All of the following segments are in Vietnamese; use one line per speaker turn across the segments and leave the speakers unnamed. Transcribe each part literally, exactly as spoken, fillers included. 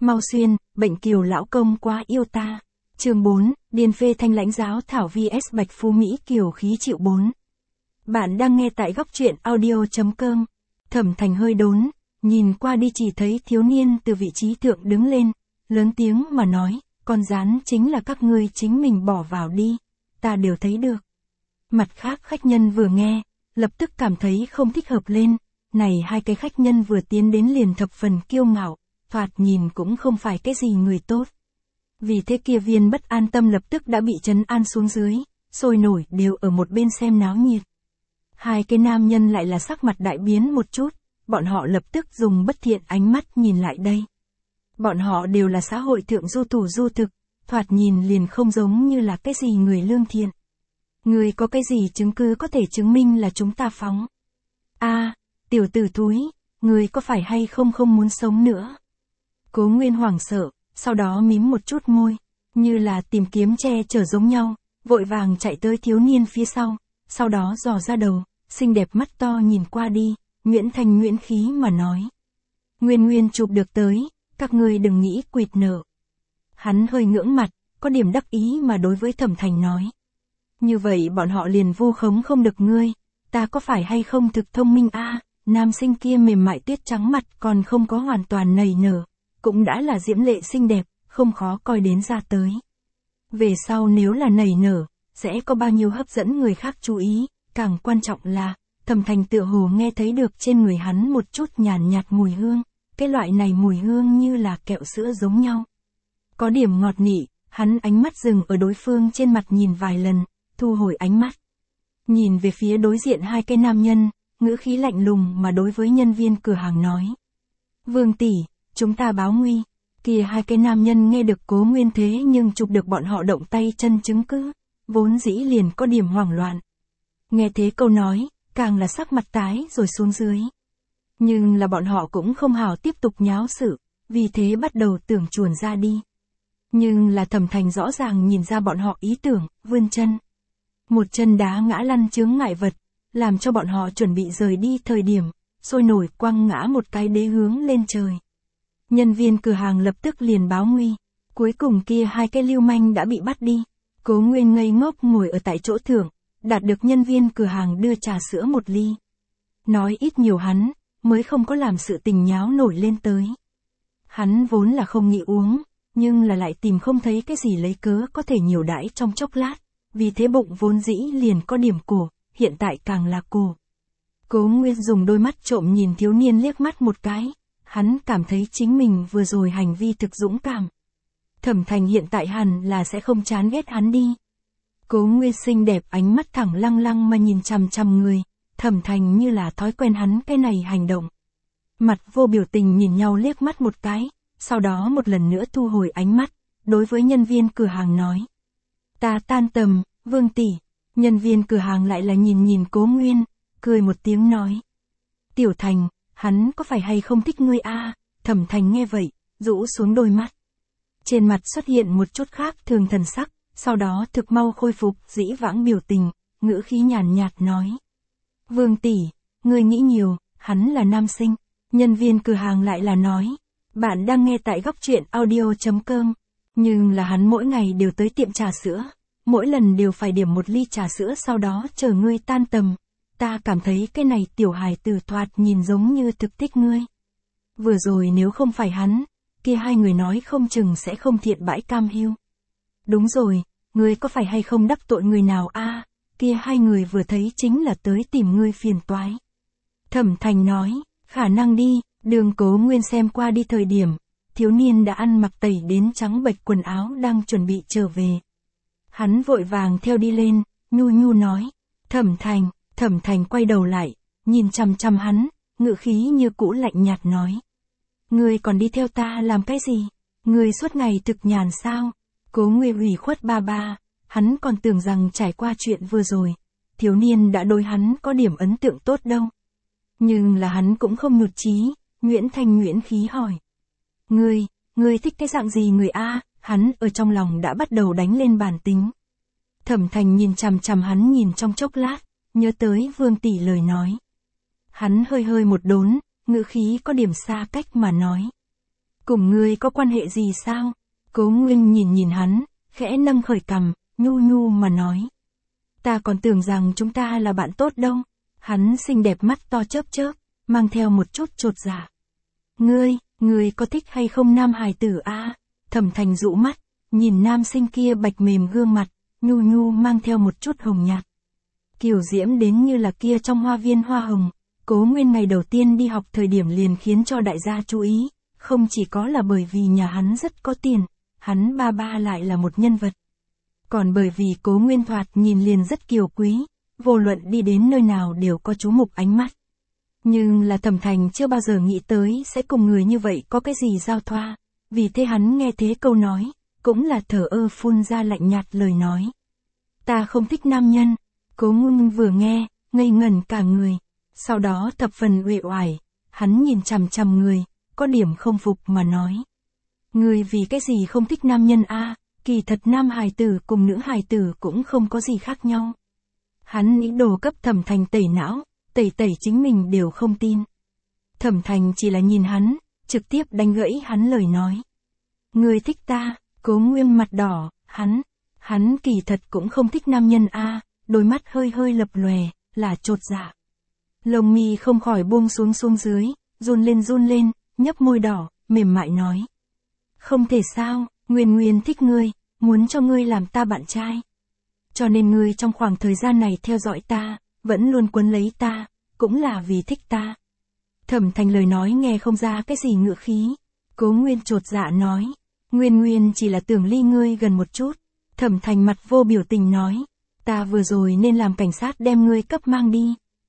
Mau xuyên, bệnh kiều lão công quá yêu ta. Chương bốn, Điền phê thanh lãnh giáo thảo vs Bạch Phú Mỹ kiều khí chịu bốn. Bạn đang nghe tại góc truyện audio.com. Thẩm Thành hơi đốn, nhìn qua đi chỉ thấy thiếu niên từ vị trí thượng đứng lên, lớn tiếng mà nói, con rán chính là các ngươi chính mình bỏ vào đi, ta đều thấy được. Mặt khác khách nhân vừa nghe, lập tức cảm thấy không thích hợp lên, này hai cái khách nhân vừa tiến đến liền thập phần kiêu ngạo, thoạt nhìn cũng không phải cái gì người tốt. Vì thế kia viên bất an tâm lập tức đã bị trấn an xuống dưới, sôi nổi đều ở một bên xem náo nhiệt. Hai cái nam nhân lại là sắc mặt đại biến một chút, bọn họ lập tức dùng bất thiện ánh mắt nhìn lại đây. Bọn họ đều là xã hội thượng du thủ du thực, thoạt nhìn liền không giống như là cái gì người lương thiện. Người có cái gì chứng cứ có thể chứng minh là chúng ta phóng? A, tiểu tử thúi, người có phải hay không không muốn sống nữa? Cố Nguyên hoảng sợ, sau đó mím một chút môi, như là tìm kiếm che chở giống nhau, vội vàng chạy tới thiếu niên phía sau, sau đó dò ra đầu, xinh đẹp mắt to nhìn qua đi, Nguyễn Thành Nguyễn khí mà nói. Nguyên Nguyên chụp được tới, các ngươi đừng nghĩ quỵt nợ. Hắn hơi ngưỡng mặt, có điểm đắc ý mà đối với Thẩm Thành nói. Như vậy bọn họ liền vu khống không được ngươi, ta có phải hay không thực thông minh a? Nam sinh kia mềm mại tuyết trắng mặt còn không có hoàn toàn nảy nở, cũng đã là diễm lệ xinh đẹp, không khó coi đến ra tới. Về sau nếu là nảy nở, sẽ có bao nhiêu hấp dẫn người khác chú ý, càng quan trọng là, Thẩm Thành tựa hồ nghe thấy được trên người hắn một chút nhàn nhạt mùi hương, cái loại này mùi hương như là kẹo sữa giống nhau. Có điểm ngọt nị, hắn ánh mắt dừng ở đối phương trên mặt nhìn vài lần, thu hồi ánh mắt. Nhìn về phía đối diện hai cái nam nhân, ngữ khí lạnh lùng mà đối với nhân viên cửa hàng nói. Vương tỷ, chúng ta báo nguy. Kia hai cái nam nhân nghe được Cố Nguyên thế nhưng chụp được bọn họ động tay chân chứng cứ, vốn dĩ liền có điểm hoảng loạn. Nghe thế câu nói, càng là sắc mặt tái rồi xuống dưới. Nhưng là bọn họ cũng không hảo tiếp tục nháo sự, vì thế bắt đầu tưởng chuồn ra đi. Nhưng là Thẩm Thành rõ ràng nhìn ra bọn họ ý tưởng, vươn chân. Một chân đá ngã lăn chướng ngại vật, làm cho bọn họ chuẩn bị rời đi thời điểm, sôi nổi quăng ngã một cái đế hướng lên trời. Nhân viên cửa hàng lập tức liền báo nguy, cuối cùng kia hai cái lưu manh đã bị bắt đi. Cố Nguyên ngây ngốc ngồi ở tại chỗ thưởng, đạt được nhân viên cửa hàng đưa trà sữa một ly. Nói ít nhiều hắn, mới không có làm sự tình nháo nổi lên tới. Hắn vốn là không nghĩ uống, nhưng là lại tìm không thấy cái gì lấy cớ có thể nhiều đãi trong chốc lát, vì thế bụng vốn dĩ liền có điểm cổ, hiện tại càng là cổ. Cố Nguyên dùng đôi mắt trộm nhìn thiếu niên liếc mắt một cái, hắn cảm thấy chính mình vừa rồi hành vi thực dũng cảm. Thẩm Thành hiện tại hẳn là sẽ không chán ghét hắn đi. Cố Nguyên xinh đẹp ánh mắt thẳng lăng lăng mà nhìn chằm chằm người, Thẩm Thành như là thói quen hắn cái này hành động. Mặt vô biểu tình nhìn nhau liếc mắt một cái, sau đó một lần nữa thu hồi ánh mắt, đối với nhân viên cửa hàng nói. Ta tan tầm, Vương tỷ. Nhân viên cửa hàng lại là nhìn nhìn Cố Nguyên, cười một tiếng nói. Tiểu Thành, hắn có phải hay không thích ngươi a? Thẩm Thành nghe vậy, rũ xuống đôi mắt. Trên mặt xuất hiện một chút khác thường thần sắc, sau đó thực mau khôi phục dĩ vãng biểu tình, ngữ khí nhàn nhạt nói. Vương tỷ, ngươi nghĩ nhiều, hắn là nam sinh. Nhân viên cửa hàng lại là nói. Bạn đang nghe tại góc truyện audio.com. Nhưng là hắn mỗi ngày đều tới tiệm trà sữa, mỗi lần đều phải điểm một ly trà sữa sau đó chờ ngươi tan tầm. Ta cảm thấy cái này tiểu hài tử thoạt nhìn giống như thực thích ngươi. Vừa rồi nếu không phải hắn, kia hai người nói không chừng sẽ không thiện bãi cam hiu. Đúng rồi, ngươi có phải hay không đắc tội người nào a? Kia hai người vừa thấy chính là tới tìm ngươi phiền toái. Thẩm Thành nói, khả năng đi, đường Cố Nguyên xem qua đi thời điểm, thiếu niên đã ăn mặc tẩy đến trắng bệch quần áo đang chuẩn bị trở về. Hắn vội vàng theo đi lên, nhu nhu nói, Thẩm Thành. Thẩm Thành quay đầu lại, nhìn chằm chằm hắn, ngữ khí như cũ lạnh nhạt nói. Ngươi còn đi theo ta làm cái gì? Ngươi suốt ngày thực nhàn sao? Cố Nguyên ủy khuất ba ba, hắn còn tưởng rằng trải qua chuyện vừa rồi, thiếu niên đã đối hắn có điểm ấn tượng tốt đâu. Nhưng là hắn cũng không nhụt chí, Nguyễn Thành Nguyễn khí hỏi. Ngươi, ngươi thích cái dạng gì người a? Hắn ở trong lòng đã bắt đầu đánh lên bản tính. Thẩm Thành nhìn chằm chằm hắn nhìn trong chốc lát. Nhớ tới Vương tỷ lời nói. Hắn hơi hơi một đốn, ngữ khí có điểm xa cách mà nói. Cùng ngươi có quan hệ gì sao? Cố Nguyên nhìn nhìn hắn, khẽ nâng khởi cằm, nhu nhu mà nói. Ta còn tưởng rằng chúng ta là bạn tốt đâu. Hắn xinh đẹp mắt to chớp chớp, mang theo một chút chột dạ. Ngươi, ngươi có thích hay không nam hài tử a? Thẩm Thành dụ mắt, nhìn nam sinh kia bạch mềm gương mặt, nhu nhu mang theo một chút hồng nhạt. Kiều diễm đến như là kia trong hoa viên hoa hồng. Cố Nguyên ngày đầu tiên đi học thời điểm liền khiến cho đại gia chú ý, không chỉ có là bởi vì nhà hắn rất có tiền, hắn ba ba lại là một nhân vật. Còn bởi vì Cố Nguyên thoạt nhìn liền rất kiều quý, vô luận đi đến nơi nào đều có chú mục ánh mắt. Nhưng là Thẩm Thành chưa bao giờ nghĩ tới sẽ cùng người như vậy có cái gì giao thoa, vì thế hắn nghe thế câu nói, cũng là thở ơ phun ra lạnh nhạt lời nói. Ta không thích nam nhân. Cố Nguyên vừa nghe, ngây ngẩn cả người, sau đó thập phần uể oải, hắn nhìn chằm chằm người, có điểm không phục mà nói. Người vì cái gì không thích nam nhân a? Kỳ thật nam hài tử cùng nữ hài tử cũng không có gì khác nhau. Hắn ý đồ cấp Thẩm Thành tẩy não, tẩy tẩy chính mình đều không tin. Thẩm Thành chỉ là nhìn hắn, trực tiếp đánh gãy hắn lời nói. Người thích ta? Cố Nguyên mặt đỏ, hắn, hắn kỳ thật cũng không thích nam nhân a, đôi mắt hơi hơi lập lòe, là chột dạ. Lông mi không khỏi buông xuống xuống dưới, run lên run lên, nhấp môi đỏ, mềm mại nói. Không thể sao, Nguyên Nguyên thích ngươi, muốn cho ngươi làm ta bạn trai. Cho nên ngươi trong khoảng thời gian này theo dõi ta, vẫn luôn quấn lấy ta, cũng là vì thích ta. Thẩm Thành lời nói nghe không ra cái gì ngựa khí. Cố Nguyên chột dạ nói. Nguyên Nguyên chỉ là tưởng ly ngươi gần một chút. Thẩm Thành mặt vô biểu tình nói. Ta vừa rồi nên làm cảnh sát đem ngươi cấp mang đi.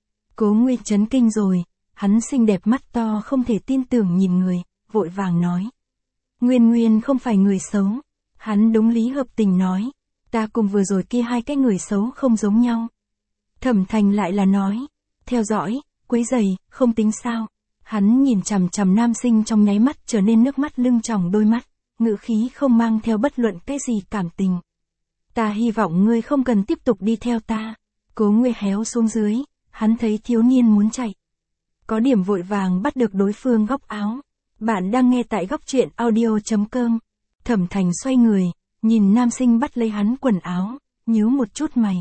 Cố Nguyên chấn kinh rồi, hắn xinh đẹp mắt to không thể tin tưởng nhìn người, vội vàng nói. Nguyên Nguyên không phải người xấu. Hắn đúng lý hợp tình nói. Ta cùng vừa rồi kia hai cái người xấu không giống nhau. Thẩm Thành lại là nói. Theo dõi, quấy rầy, không tính sao. Hắn nhìn chằm chằm nam sinh trong nháy mắt trở nên nước mắt lưng tròng đôi mắt, ngữ khí không mang theo bất luận cái gì cảm tình. Ta hy vọng ngươi không cần tiếp tục đi theo ta. Cố Nguyên héo xuống dưới, hắn thấy thiếu niên muốn chạy. Có điểm vội vàng bắt được đối phương góc áo. Bạn đang nghe tại góc truyện audio chấm com. Thẩm Thành xoay người, nhìn nam sinh bắt lấy hắn quần áo, nhíu một chút mày.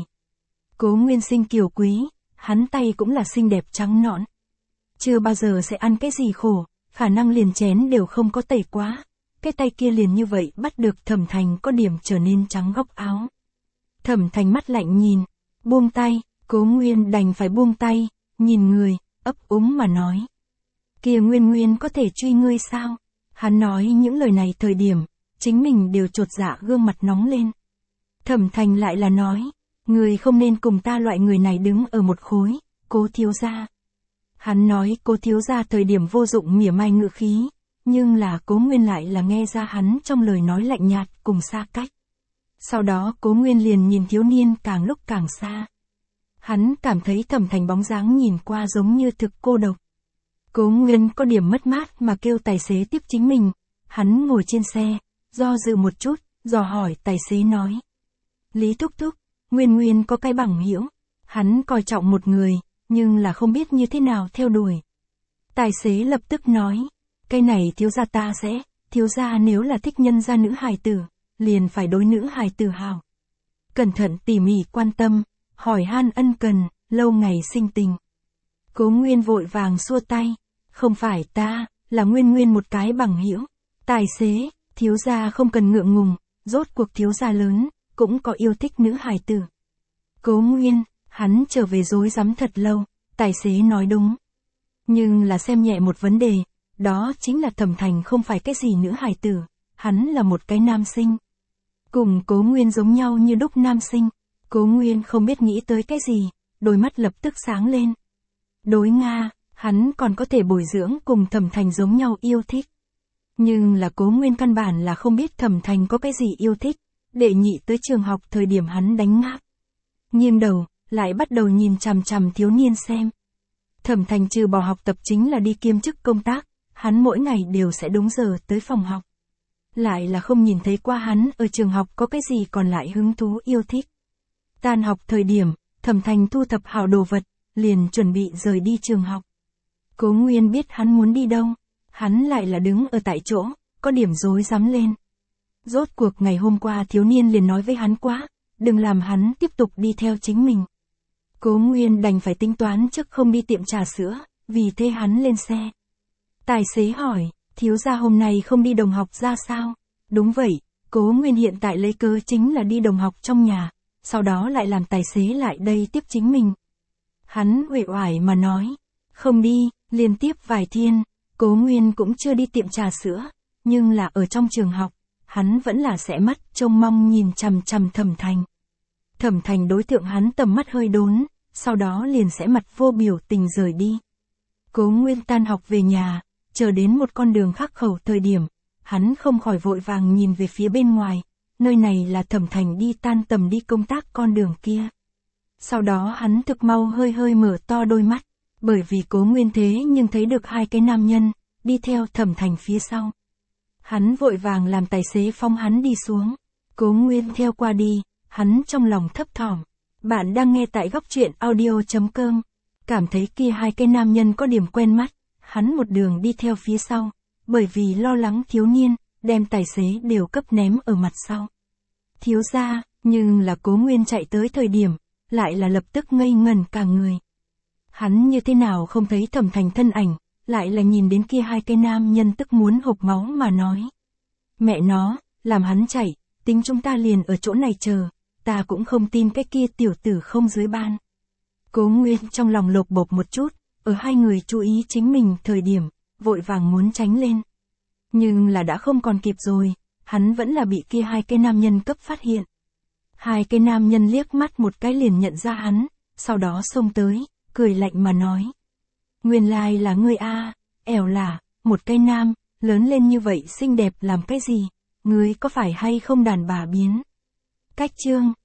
Cố Nguyên sinh kiều quý, hắn tay cũng là xinh đẹp trắng nõn. Chưa bao giờ sẽ ăn cái gì khổ, khả năng liền chén đều không có tẩy quá. Cái tay kia liền như vậy bắt được Thẩm Thành có điểm trở nên trắng góc áo. Thẩm Thành mắt lạnh nhìn, buông tay, Cố Nguyên đành phải buông tay, nhìn người, ấp úng mà nói. Kìa Nguyên Nguyên có thể truy ngươi sao? Hắn nói những lời này thời điểm, chính mình đều chột dạ gương mặt nóng lên. Thẩm Thành lại là nói, người không nên cùng ta loại người này đứng ở một khối, Cố thiếu gia. Hắn nói Cố thiếu gia thời điểm vô dụng mỉa mai ngữ khí, nhưng là Cố Nguyên lại là nghe ra hắn trong lời nói lạnh nhạt cùng xa cách. Sau đó Cố Nguyên liền nhìn thiếu niên càng lúc càng xa. Hắn cảm thấy Thẩm Thành bóng dáng nhìn qua giống như thực cô độc. Cố Nguyên có điểm mất mát mà kêu tài xế tiếp chính mình. Hắn ngồi trên xe, do dự một chút, dò hỏi tài xế nói. Lý thúc thúc, Nguyên Nguyên có cái bằng hữu. Hắn coi trọng một người, nhưng là không biết như thế nào theo đuổi. Tài xế lập tức nói. Cái này thiếu gia ta sẽ, thiếu gia nếu là thích nhân gia nữ hài tử, liền phải đối nữ hài tử hào. Cẩn thận tỉ mỉ quan tâm, hỏi han ân cần, lâu ngày sinh tình. Cố Nguyên vội vàng xua tay. Không phải ta, là Nguyên Nguyên một cái bằng hữu. Tài xế, thiếu gia không cần ngượng ngùng, rốt cuộc thiếu gia lớn, cũng có yêu thích nữ hài tử. Cố Nguyên, hắn trở về rối rắm thật lâu, tài xế nói đúng. Nhưng là xem nhẹ một vấn đề, đó chính là Thẩm Thành không phải cái gì nữ hài tử, hắn là một cái nam sinh. Cùng Cố Nguyên giống nhau như đúc nam sinh, Cố Nguyên không biết nghĩ tới cái gì, đôi mắt lập tức sáng lên. Đối Nga, hắn còn có thể bồi dưỡng cùng Thẩm Thành giống nhau yêu thích. Nhưng là Cố Nguyên căn bản là không biết Thẩm Thành có cái gì yêu thích, đệ nhị tới trường học thời điểm hắn đánh ngáp. Nghiêng đầu, lại bắt đầu nhìn chằm chằm thiếu niên xem. Thẩm Thành trừ bỏ học tập chính là đi kiêm chức công tác, hắn mỗi ngày đều sẽ đúng giờ tới phòng học. Lại là không nhìn thấy qua hắn ở trường học có cái gì còn lại hứng thú yêu thích. Tan học thời điểm, Thẩm Thành thu thập hảo đồ vật, liền chuẩn bị rời đi trường học. Cố Nguyên biết hắn muốn đi đâu, hắn lại là đứng ở tại chỗ, có điểm rối rắm lên. Rốt cuộc ngày hôm qua thiếu niên liền nói với hắn quá, đừng làm hắn tiếp tục đi theo chính mình. Cố Nguyên đành phải tính toán trước không đi tiệm trà sữa, vì thế hắn lên xe. Tài xế hỏi, thiếu gia hôm nay không đi đồng học ra sao? Đúng vậy, Cố Nguyên hiện tại lấy cớ chính là đi đồng học trong nhà, sau đó lại làm tài xế lại đây tiếp chính mình. Hắn uể oải mà nói, không đi, liên tiếp vài thiên, Cố Nguyên cũng chưa đi tiệm trà sữa, nhưng là ở trong trường học, hắn vẫn là sẽ mắt trông mong nhìn chằm chằm Thẩm Thành. Thẩm Thành đối tượng hắn tầm mắt hơi đốn, sau đó liền sẽ mặt vô biểu tình rời đi. Cố Nguyên tan học về nhà, chờ đến một con đường khắc khẩu thời điểm, hắn không khỏi vội vàng nhìn về phía bên ngoài, nơi này là Thẩm Thành đi tan tầm đi công tác con đường kia. Sau đó hắn thực mau hơi hơi mở to đôi mắt, bởi vì Cố Nguyên thế nhưng thấy được hai cái nam nhân, đi theo Thẩm Thành phía sau. Hắn vội vàng làm tài xế phóng hắn đi xuống, Cố Nguyên theo qua đi, hắn trong lòng thấp thỏm. Bạn đang nghe tại góc truyện audio chấm com, cảm thấy kia hai cái nam nhân có điểm quen mắt, hắn một đường đi theo phía sau, bởi vì lo lắng thiếu niên, đem tài xế đều cấp ném ở mặt sau. Thiếu gia, nhưng là Cố Nguyên chạy tới thời điểm, lại là lập tức ngây ngẩn cả người. Hắn như thế nào không thấy Thẩm Thành thân ảnh, lại là nhìn đến kia hai cái nam nhân tức muốn hộc máu mà nói. Mẹ nó, làm hắn chạy, tính chúng ta liền ở chỗ này chờ, ta cũng không tin cái kia tiểu tử không dưới ban. Cố Nguyên trong lòng lột bột một chút, ở hai người chú ý chính mình thời điểm, vội vàng muốn tránh lên. Nhưng là đã không còn kịp rồi, hắn vẫn là bị kia hai cái nam nhân cấp phát hiện. Hai cái nam nhân liếc mắt một cái liền nhận ra hắn, sau đó xông tới, cười lạnh mà nói. Nguyên lai là ngươi a, ẻo là, một cái nam, lớn lên như vậy xinh đẹp làm cái gì, ngươi có phải hay không đàn bà biến. Cách chương,